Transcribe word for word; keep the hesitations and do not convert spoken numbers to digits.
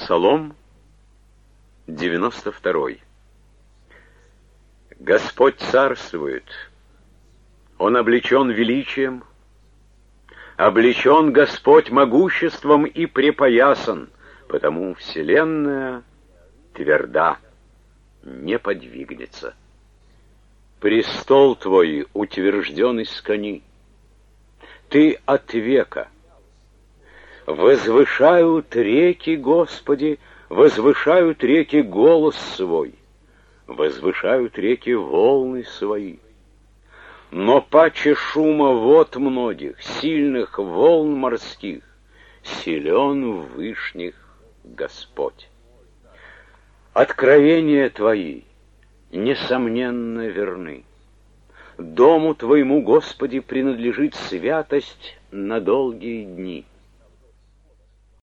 Псалом девяносто второй. Господь царствует, Он облечен величием, облечен Господь могуществом и препоясан, потому вселенная тверда, не подвигнется. Престол Твой утвержден из кони, Ты от века. Возвышают реки, Господи, возвышают реки голос свой, возвышают реки волны свои. Но паче шума вод многих, сильных волн морских, силен в вышних Господь. Откровения Твои, несомненно, верны. Дому Твоему, Господи, принадлежит святость на долгие дни.